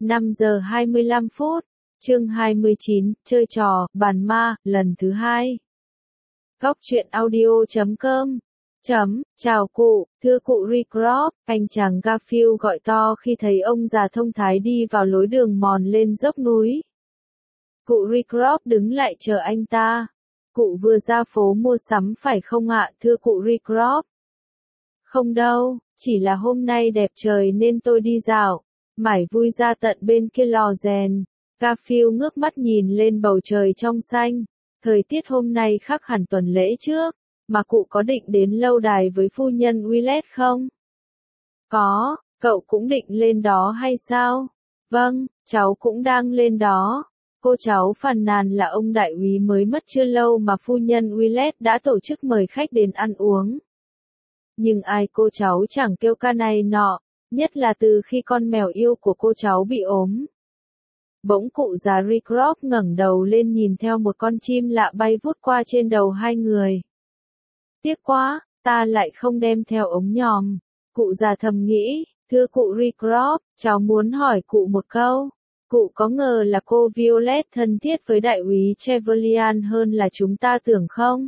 5 giờ 25 phút, chương 29, chơi trò, bàn ma, lần thứ 2. Góc truyện audio.com. Chào cụ, thưa cụ Rycroft, anh chàng Garfield gọi to khi thấy ông già thông thái đi vào lối đường mòn lên dốc núi. Cụ Rycroft đứng lại chờ anh ta. Cụ vừa ra phố mua sắm phải không ạ, thưa cụ Rycroft? Không đâu, chỉ là hôm nay đẹp trời nên tôi đi dạo, mải vui ra tận bên kia lò rèn. Garfield ngước mắt nhìn lên bầu trời trong xanh. Thời tiết hôm nay khác hẳn tuần lễ trước, mà cụ có định đến lâu đài với phu nhân Willett không? Có, cậu cũng định lên đó hay sao? Vâng, cháu cũng đang lên đó. Cô cháu phàn nàn là ông đại úy mới mất chưa lâu mà phu nhân Willett đã tổ chức mời khách đến ăn uống. Nhưng ai cô cháu chẳng kêu ca này nọ, nhất là từ khi con mèo yêu của cô cháu bị ốm. Bỗng cụ già Rycroft ngẩng đầu lên nhìn theo một con chim lạ bay vút qua trên đầu hai người. Tiếc quá, ta lại không đem theo ống nhòm. Cụ già thầm nghĩ, thưa cụ Rycroft, cháu muốn hỏi cụ một câu. Cụ có ngờ là cô Violet thân thiết với đại úy Trevelyan hơn là chúng ta tưởng không?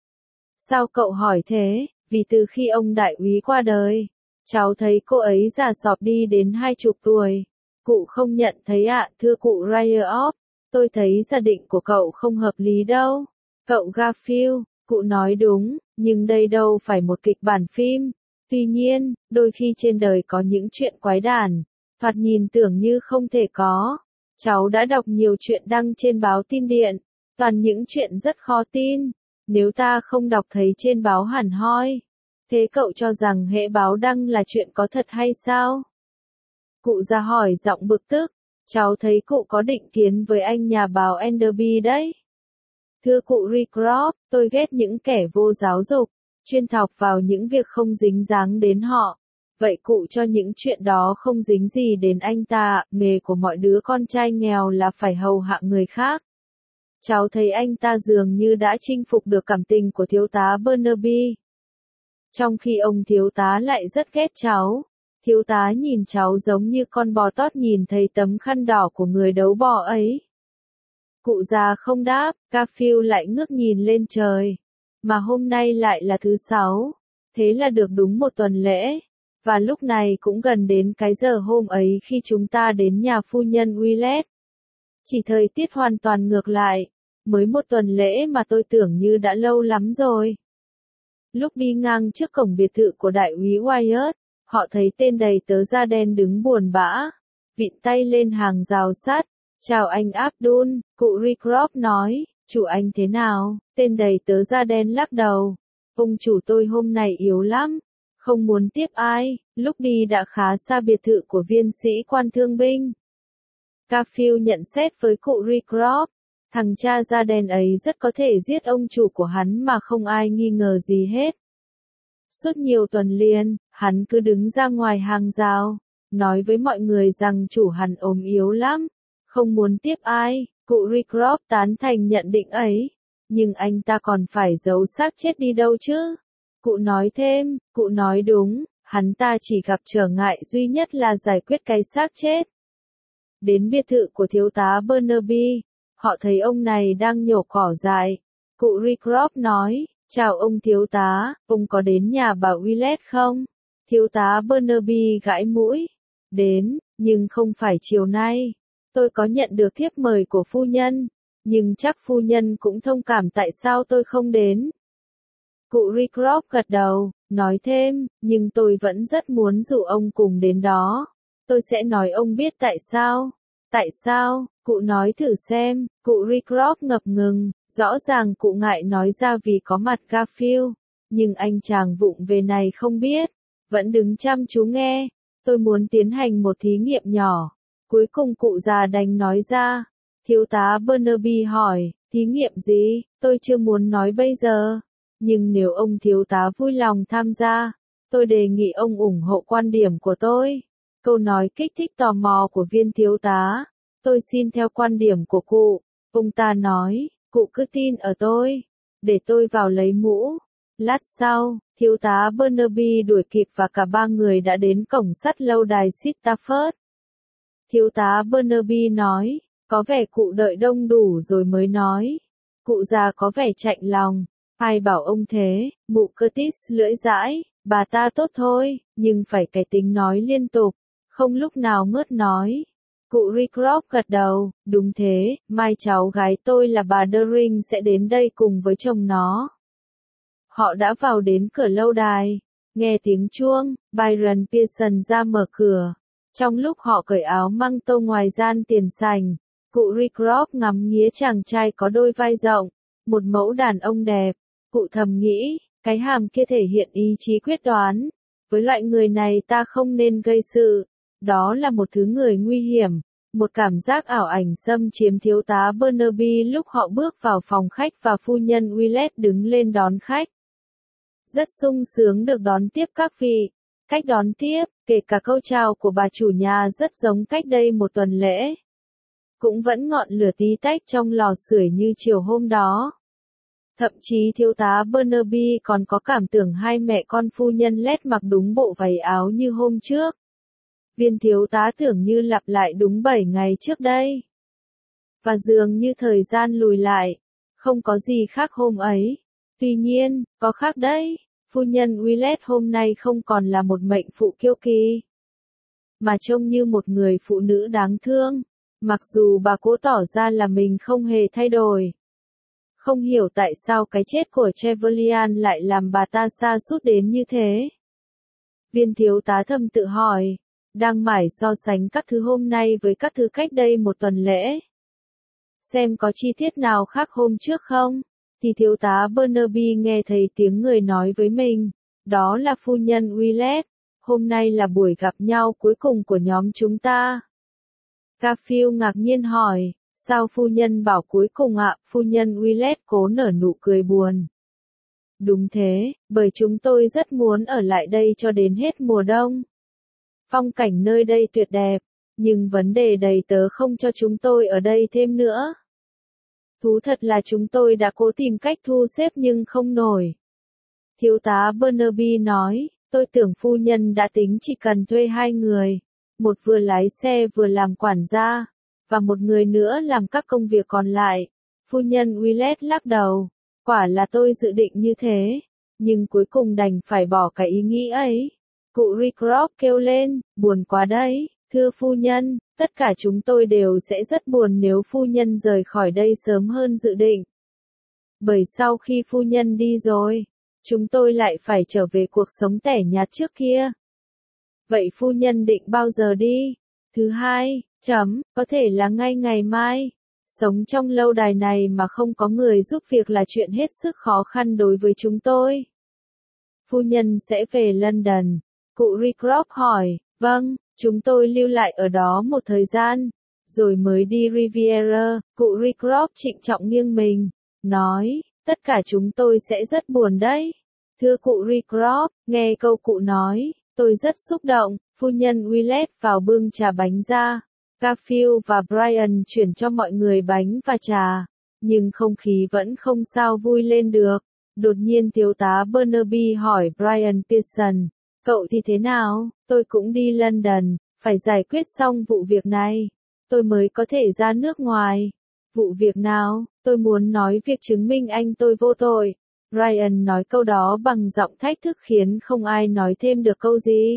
Sao cậu hỏi thế? Vì từ khi ông đại úy qua đời, cháu thấy cô ấy già sọp đi đến 20 tuổi. Cụ không nhận thấy ạ, thưa cụ Rycroft, tôi thấy giả định của cậu không hợp lý đâu. Cậu Garfield, cụ nói đúng, nhưng đây đâu phải một kịch bản phim. Tuy nhiên, đôi khi trên đời có những chuyện quái đản, thoạt nhìn tưởng như không thể có. Cháu đã đọc nhiều chuyện đăng trên báo tin điện, toàn những chuyện rất khó tin. Nếu ta không đọc thấy trên báo hẳn hoi, thế cậu cho rằng hễ báo đăng là chuyện có thật hay sao? Cụ già hỏi giọng bực tức, cháu thấy cụ có định kiến với anh nhà báo Enderby đấy. Thưa cụ Rycroft, tôi ghét những kẻ vô giáo dục, chuyên thọc vào những việc không dính dáng đến họ. Vậy cụ cho những chuyện đó không dính gì đến anh ta, nghề của mọi đứa con trai nghèo là phải hầu hạ người khác. Cháu thấy anh ta dường như đã chinh phục được cảm tình của thiếu tá Barnaby. Trong khi ông thiếu tá lại rất ghét cháu. Thiếu tá nhìn cháu giống như con bò tót nhìn thấy tấm khăn đỏ của người đấu bò ấy. Cụ già không đáp, Garfield lại ngước nhìn lên trời. Mà hôm nay lại là thứ 6, thế là được đúng một tuần lễ. Và lúc này cũng gần đến cái giờ hôm ấy khi chúng ta đến nhà phu nhân Willett. Chỉ thời tiết hoàn toàn ngược lại, mới một tuần lễ mà tôi tưởng như đã lâu lắm rồi. Lúc đi ngang trước cổng biệt thự của đại úy Wyatt, họ thấy tên đầy tớ da đen đứng buồn bã, vịn tay lên hàng rào sắt. Chào anh Abdul, cụ Rycroft nói, chủ anh thế nào? Tên đầy tớ da đen lắc đầu. Ông chủ tôi hôm nay yếu lắm, không muốn tiếp ai, lúc đi đã khá xa biệt thự của viên sĩ quan thương binh. Garfield nhận xét với cụ Rycroft, thằng cha da đen ấy rất có thể giết ông chủ của hắn mà không ai nghi ngờ gì hết. Suốt nhiều tuần liền, hắn cứ đứng ra ngoài hàng rào, nói với mọi người rằng chủ hắn ốm yếu lắm, không muốn tiếp ai. Cụ Rycroft tán thành nhận định ấy, nhưng anh ta còn phải giấu xác chết đi đâu chứ? Cụ nói thêm, cụ nói đúng, hắn ta chỉ gặp trở ngại duy nhất là giải quyết cái xác chết. Đến biệt thự của thiếu tá Barnaby, họ thấy ông này đang nhổ cỏ dại. Cụ Rycroft nói, chào ông thiếu tá, ông có đến nhà bà Willett không? Thiếu tá Barnaby gãi mũi, đến, nhưng không phải chiều nay. Tôi có nhận được thiếp mời của phu nhân, nhưng chắc phu nhân cũng thông cảm tại sao tôi không đến. Cụ Rycroft gật đầu, nói thêm, nhưng tôi vẫn rất muốn dụ ông cùng đến đó. Tôi sẽ nói ông biết tại sao. Tại sao? Cụ nói thử xem. Cụ Rycroft ngập ngừng, rõ ràng cụ ngại nói ra vì có mặt Garfield, nhưng anh chàng vụng về này không biết, vẫn đứng chăm chú nghe. Tôi muốn tiến hành một thí nghiệm nhỏ. Cuối cùng cụ già đành nói ra. Thiếu tá Barnaby hỏi, thí nghiệm gì? Tôi chưa muốn nói bây giờ. Nhưng nếu ông thiếu tá vui lòng tham gia, tôi đề nghị ông ủng hộ quan điểm của tôi. Câu nói kích thích tò mò của viên thiếu tá. Tôi xin theo quan điểm của cụ. Ông ta nói, cụ cứ tin ở tôi. Để tôi vào lấy mũ. Lát sau, thiếu tá Barnaby đuổi kịp và cả ba người đã đến cổng sắt lâu đài Stafford. Thiếu tá Barnaby nói, có vẻ cụ đợi đông đủ rồi mới nói. Cụ già có vẻ chạnh lòng. Ai bảo ông thế, mụ Curtis lưỡi dãi, bà ta tốt thôi, nhưng phải cái tính nói liên tục, không lúc nào ngớt nói. Cụ Rycroft gật đầu, đúng thế, mai cháu gái tôi là bà Deering sẽ đến đây cùng với chồng nó. Họ đã vào đến cửa lâu đài, nghe tiếng chuông, Byron Pearson ra mở cửa. Trong lúc họ cởi áo măng tô ngoài gian tiền sảnh, cụ Rycroft ngắm nghía chàng trai có đôi vai rộng, một mẫu đàn ông đẹp. Cụ thầm nghĩ, cái hàm kia thể hiện ý chí quyết đoán. Với loại người này ta không nên gây sự. Đó là một thứ người nguy hiểm. Một cảm giác ảo ảnh xâm chiếm thiếu tá Barnaby lúc họ bước vào phòng khách và phu nhân Willett đứng lên đón khách. Rất sung sướng được đón tiếp các vị. Cách đón tiếp, kể cả câu chào của bà chủ nhà rất giống cách đây một tuần lễ. Cũng vẫn ngọn lửa tí tách trong lò sưởi như chiều hôm đó. Thậm chí thiếu tá Barnaby còn có cảm tưởng hai mẹ con phu nhân Lett mặc đúng bộ váy áo như hôm trước. Viên thiếu tá tưởng như lặp lại đúng 7 ngày trước đây. Và dường như thời gian lùi lại, không có gì khác hôm ấy. Tuy nhiên, có khác đấy, phu nhân Willett hôm nay không còn là một mệnh phụ kiêu kỳ, mà trông như một người phụ nữ đáng thương, mặc dù bà cố tỏ ra là mình không hề thay đổi. Không hiểu tại sao cái chết của Trevelyan lại làm bà ta sa sút đến như thế. Viên thiếu tá thầm tự hỏi, đang mải so sánh các thứ hôm nay với các thứ cách đây một tuần lễ. Xem có chi tiết nào khác hôm trước không? Thì thiếu tá Barnaby nghe thấy tiếng người nói với mình, đó là phu nhân Willett, hôm nay là buổi gặp nhau cuối cùng của nhóm chúng ta. Garfield ngạc nhiên hỏi, sao phu nhân bảo cuối cùng ạ? Phu nhân Willett cố nở nụ cười buồn. Đúng thế, bởi chúng tôi rất muốn ở lại đây cho đến hết mùa đông. Phong cảnh nơi đây tuyệt đẹp, nhưng vấn đề đầy tớ không cho chúng tôi ở đây thêm nữa. Thú thật là chúng tôi đã cố tìm cách thu xếp nhưng không nổi. Thiếu tá Barnaby nói, tôi tưởng phu nhân đã tính chỉ cần thuê 2 người, một vừa lái xe vừa làm quản gia, và một người nữa làm các công việc còn lại. Phu nhân Willett lắc đầu, quả là tôi dự định như thế, nhưng cuối cùng đành phải bỏ cái ý nghĩ ấy. Cụ Rycroft kêu lên, buồn quá đấy, thưa phu nhân, tất cả chúng tôi đều sẽ rất buồn nếu phu nhân rời khỏi đây sớm hơn dự định. Bởi sau khi phu nhân đi rồi, chúng tôi lại phải trở về cuộc sống tẻ nhạt trước kia. Vậy phu nhân định bao giờ đi? Thứ hai, có thể là ngay ngày mai. Sống trong lâu đài này mà không có người giúp việc là chuyện hết sức khó khăn đối với chúng tôi. Phu nhân sẽ về London. Cụ Rycroft hỏi, vâng, chúng tôi lưu lại ở đó một thời gian, rồi mới đi Riviera. Cụ Rycroft trịnh trọng nghiêng mình, nói, tất cả chúng tôi sẽ rất buồn đấy. Thưa cụ Rycroft, nghe câu cụ nói, tôi rất xúc động. Phu nhân Willett vào bưng trà bánh ra. Garfield và Brian chuyển cho mọi người bánh và trà, nhưng không khí vẫn không sao vui lên được. Đột nhiên thiếu tá Barnaby hỏi Brian Pearson, cậu thì thế nào? Tôi cũng đi London, phải giải quyết xong vụ việc này, tôi mới có thể ra nước ngoài. Vụ việc nào? Tôi muốn nói việc chứng minh anh tôi vô tội. Brian nói câu đó bằng giọng thách thức khiến không ai nói thêm được câu gì.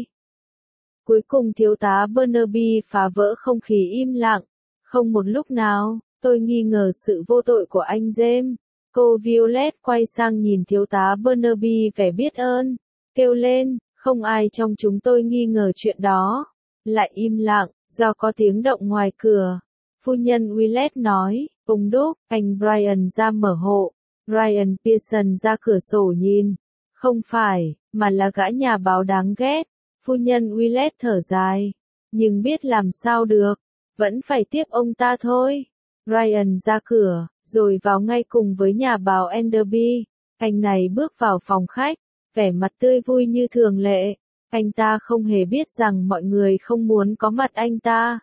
Cuối cùng thiếu tá Barnaby phá vỡ không khí im lặng. Không một lúc nào, tôi nghi ngờ sự vô tội của anh James. Cô Violet quay sang nhìn thiếu tá Barnaby vẻ biết ơn, kêu lên, không ai trong chúng tôi nghi ngờ chuyện đó. Lại im lặng, do có tiếng động ngoài cửa. Phu nhân Willett nói, ông Đúc, anh Brian ra mở hộ. Brian Pearson ra cửa sổ nhìn. Không phải, mà là gã nhà báo đáng ghét. Phu nhân Willett thở dài, nhưng biết làm sao được, vẫn phải tiếp ông ta thôi. Brian ra cửa, rồi vào ngay cùng với nhà báo Enderby. Anh này bước vào phòng khách, vẻ mặt tươi vui như thường lệ. Anh ta không hề biết rằng mọi người không muốn có mặt anh ta.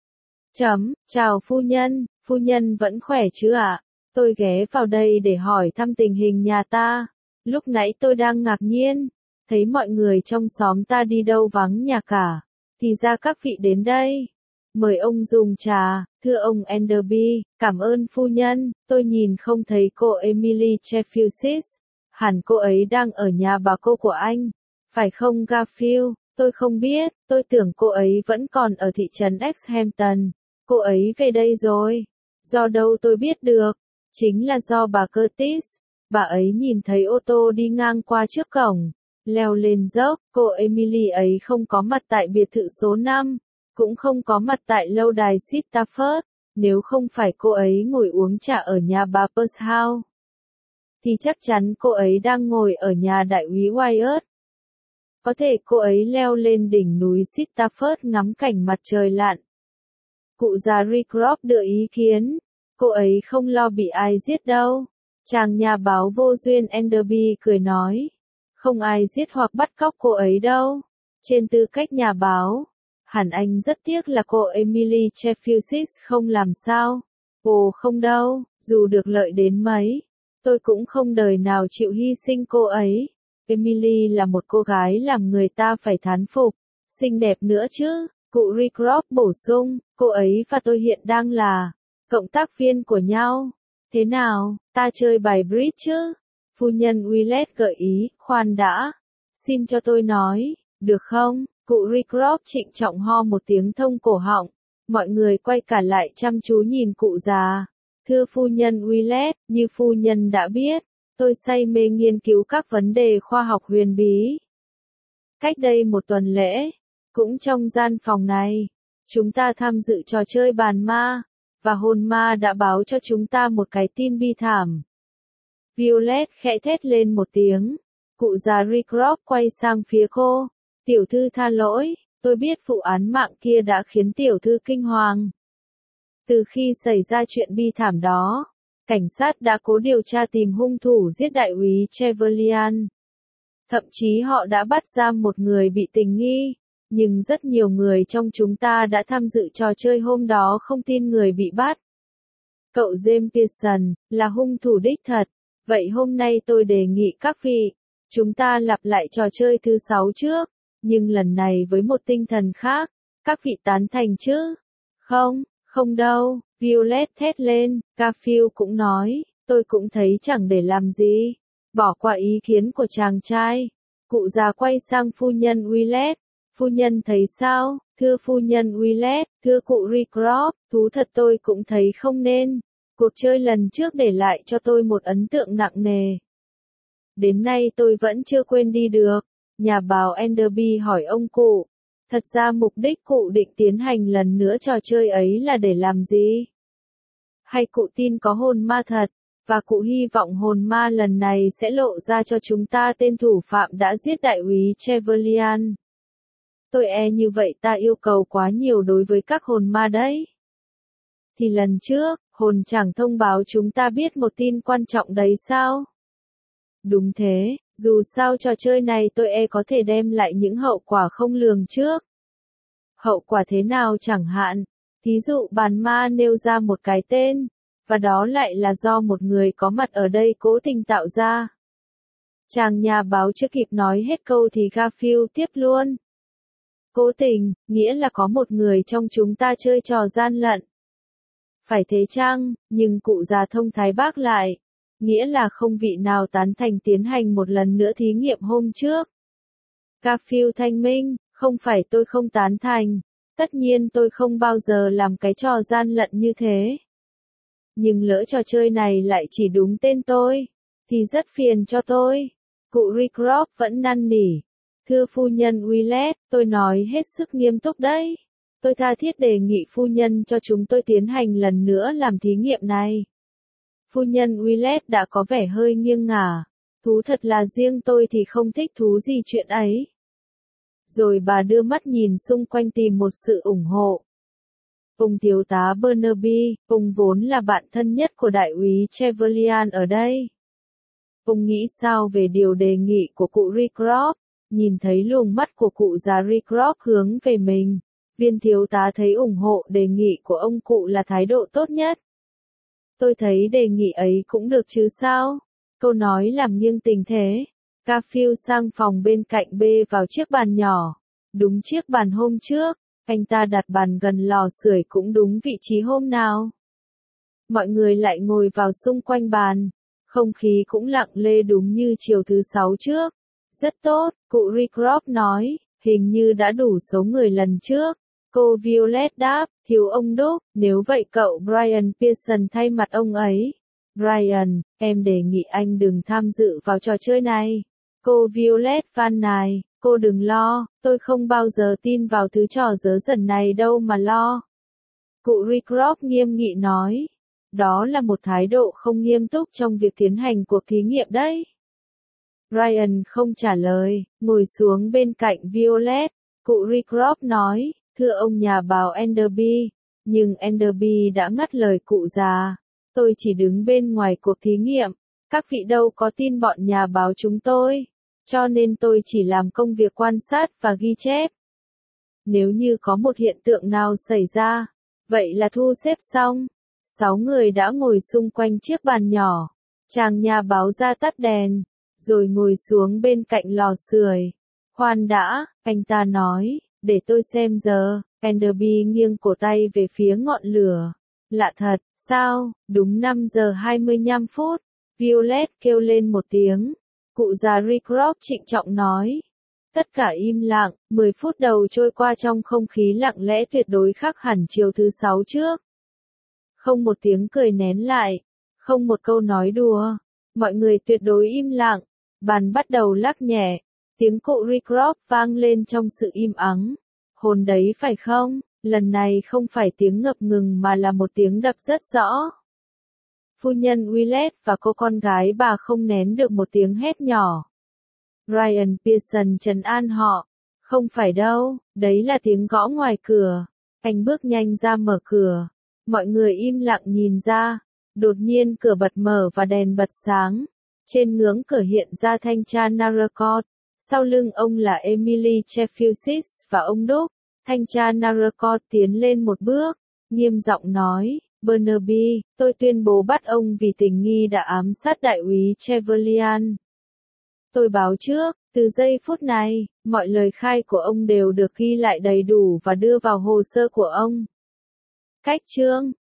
Chào phu nhân vẫn khỏe chứ ạ? Tôi ghé vào đây để hỏi thăm tình hình nhà ta. Lúc nãy tôi đang ngạc nhiên, thấy mọi người trong xóm ta đi đâu vắng nhà cả, thì ra các vị đến đây. Mời ông dùng trà, thưa ông Enderby, cảm ơn phu nhân, tôi nhìn không thấy cô Emily Sheffield. Hẳn cô ấy đang ở nhà bà cô của anh. Phải không Garfield? Tôi không biết, tôi tưởng cô ấy vẫn còn ở thị trấn Exhampton. Cô ấy về đây rồi. Do đâu tôi biết được? Chính là do bà Curtis. Bà ấy nhìn thấy ô tô đi ngang qua trước cổng. Leo lên dốc, cô Emily ấy không có mặt tại biệt thự số 5. Cũng không có mặt tại lâu đài Stafford. Nếu không phải cô ấy ngồi uống trà ở nhà bà Pershouse, thì chắc chắn cô ấy đang ngồi ở nhà đại úy Wyatt. Có thể cô ấy leo lên đỉnh núi Stafford ngắm cảnh mặt trời lặn. Cụ già Rycroft đưa ý kiến. Cô ấy không lo bị ai giết đâu. Chàng nhà báo vô duyên Enderby cười nói. Không ai giết hoặc bắt cóc cô ấy đâu. Trên tư cách nhà báo, hẳn anh rất tiếc là cô Emily Sheffield không làm sao. Ồ không đâu, dù được lợi đến mấy, tôi cũng không đời nào chịu hy sinh cô ấy. Emily là một cô gái làm người ta phải thán phục, xinh đẹp nữa chứ. Cụ Rycroft bổ sung, cô ấy và tôi hiện đang là cộng tác viên của nhau. Thế nào, ta chơi bài bridge chứ? Phu nhân Willett gợi ý, khoan đã. Xin cho tôi nói, được không? Cụ Rycroft trịnh trọng ho một tiếng thông cổ họng. Mọi người quay cả lại chăm chú nhìn cụ già. Thưa phu nhân Willett, như phu nhân đã biết, tôi say mê nghiên cứu các vấn đề khoa học huyền bí. Cách đây một tuần lễ, cũng trong gian phòng này, chúng ta tham dự trò chơi bàn ma, và hồn ma đã báo cho chúng ta một cái tin bi thảm. Violet khẽ thét lên một tiếng. Cụ già Rycroft quay sang phía cô. Tiểu thư tha lỗi, tôi biết vụ án mạng kia đã khiến tiểu thư kinh hoàng. Từ khi xảy ra chuyện bi thảm đó, cảnh sát đã cố điều tra tìm hung thủ giết đại úy Trevelyan. Thậm chí họ đã bắt giam một người bị tình nghi, nhưng rất nhiều người trong chúng ta đã tham dự trò chơi hôm đó không tin người bị bắt. Cậu James Pearson là hung thủ đích thật. Vậy hôm nay tôi đề nghị các vị, chúng ta lặp lại trò chơi thứ 6 trước, nhưng lần này với một tinh thần khác. Các vị tán thành chứ? Không, không đâu, Violet thét lên. Garfield cũng nói, tôi cũng thấy chẳng để làm gì. Bỏ qua ý kiến của chàng trai. Cụ già quay sang phu nhân Willett. Phu nhân thấy sao? Thưa phu nhân Willett, thưa cụ Rycroft, thú thật tôi cũng thấy không nên. Cuộc chơi lần trước để lại cho tôi một ấn tượng nặng nề. Đến nay tôi vẫn chưa quên đi được. Nhà báo Enderby hỏi ông cụ. Thật ra mục đích cụ định tiến hành lần nữa trò chơi ấy là để làm gì? Hay cụ tin có hồn ma thật, và cụ hy vọng hồn ma lần này sẽ lộ ra cho chúng ta tên thủ phạm đã giết đại úy Trevelyan? Tôi e như vậy ta yêu cầu quá nhiều đối với các hồn ma đấy. Thì lần trước, hồn chẳng thông báo chúng ta biết một tin quan trọng đấy sao? Đúng thế, dù sao trò chơi này tôi e có thể đem lại những hậu quả không lường trước. Hậu quả thế nào chẳng hạn, thí dụ bàn ma nêu ra một cái tên, và đó lại là do một người có mặt ở đây cố tình tạo ra. Chàng nhà báo chưa kịp nói hết câu thì Garfield tiếp luôn. Cố tình, nghĩa là có một người trong chúng ta chơi trò gian lận. Phải thế chăng, nhưng cụ già thông thái bác lại. Nghĩa là không vị nào tán thành tiến hành một lần nữa thí nghiệm hôm trước. Garfield thanh minh, không phải tôi không tán thành. Tất nhiên tôi không bao giờ làm cái trò gian lận như thế. Nhưng lỡ trò chơi này lại chỉ đúng tên tôi, thì rất phiền cho tôi. Cụ Rycroft vẫn năn nỉ. Thưa phu nhân Willett, tôi nói hết sức nghiêm túc đấy. Tôi tha thiết đề nghị phu nhân cho chúng tôi tiến hành lần nữa làm thí nghiệm này. Phu nhân Willett đã có vẻ hơi nghiêng ngả. Thú thật là riêng tôi thì không thích thú gì chuyện ấy. Rồi bà đưa mắt nhìn xung quanh tìm một sự ủng hộ. Ông thiếu tá Burnaby, ông vốn là bạn thân nhất của đại úy Trevelyan ở đây. Ông nghĩ sao về điều đề nghị của cụ Rycroft? Nhìn thấy luồng mắt của cụ già Rycroft hướng về mình, viên thiếu tá thấy ủng hộ đề nghị của ông cụ là thái độ tốt nhất. Tôi thấy đề nghị ấy cũng được chứ sao? Câu nói làm nghiêng tình thế. Garfield sang phòng bên cạnh bê vào chiếc bàn nhỏ. Đúng chiếc bàn hôm trước. anh ta đặt bàn gần lò sưởi cũng đúng vị trí hôm nào. Mọi người lại ngồi vào xung quanh bàn. Không khí cũng lặng lê đúng như chiều thứ Sáu trước. Rất tốt, cụ Rycroft nói, hình như đã đủ số người lần trước. Cô Violet đáp, thiếu ông Đúc, nếu vậy cậu Brian Pearson thay mặt ông ấy. Brian, em đề nghị anh đừng tham dự vào trò chơi này. Cô Violet van nài, cô đừng lo, tôi không bao giờ tin vào thứ trò dớ dẩn này đâu mà lo. Cụ Rycroft nghiêm nghị nói, đó là một thái độ không nghiêm túc trong việc tiến hành cuộc thí nghiệm đấy. Brian không trả lời, ngồi xuống bên cạnh Violet. Cụ Rycroft nói, thưa ông nhà báo Enderby, nhưng Enderby đã ngắt lời cụ già. Tôi chỉ đứng bên ngoài cuộc thí nghiệm, các vị đâu có tin bọn nhà báo chúng tôi, cho nên tôi chỉ làm công việc quan sát và ghi chép. Nếu như có một hiện tượng nào xảy ra, vậy là thu xếp xong. 6 người đã ngồi xung quanh chiếc bàn nhỏ. Chàng nhà báo ra tắt đèn, rồi ngồi xuống bên cạnh lò sưởi. Khoan đã, anh ta nói, để tôi xem giờ. Enderby nghiêng cổ tay về phía ngọn lửa. Lạ thật, sao, đúng 5 giờ 25 phút. Violet kêu lên một tiếng. Cụ già Rycroft trịnh trọng nói. Tất cả im lặng, 10 phút đầu trôi qua trong không khí lặng lẽ tuyệt đối khác hẳn chiều thứ Sáu trước. Không một tiếng cười nén lại, không một câu nói đùa. Mọi người tuyệt đối im lặng. Bàn bắt đầu lắc nhẹ. Tiếng cụ Rycroft vang lên trong sự im ắng. Hồn đấy phải không? Lần này không phải tiếng ngập ngừng mà là một tiếng đập rất rõ. Phu nhân Willett và cô con gái bà không nén được một tiếng hét nhỏ. Brian Pearson trấn an họ. Không phải đâu, đấy là tiếng gõ ngoài cửa. Anh bước nhanh ra mở cửa. Mọi người im lặng nhìn ra. Đột nhiên cửa bật mở và đèn bật sáng. Trên ngưỡng cửa hiện ra thanh tra Narracott. Sau lưng ông là Emily Chefilsis và ông Đúc. Thanh tra Narracott tiến lên một bước, nghiêm giọng nói, Burnaby, tôi tuyên bố bắt ông vì tình nghi đã ám sát đại úy Trevelyan. Tôi báo trước, từ giây phút này, mọi lời khai của ông đều được ghi lại đầy đủ và đưa vào hồ sơ của ông. Cách chương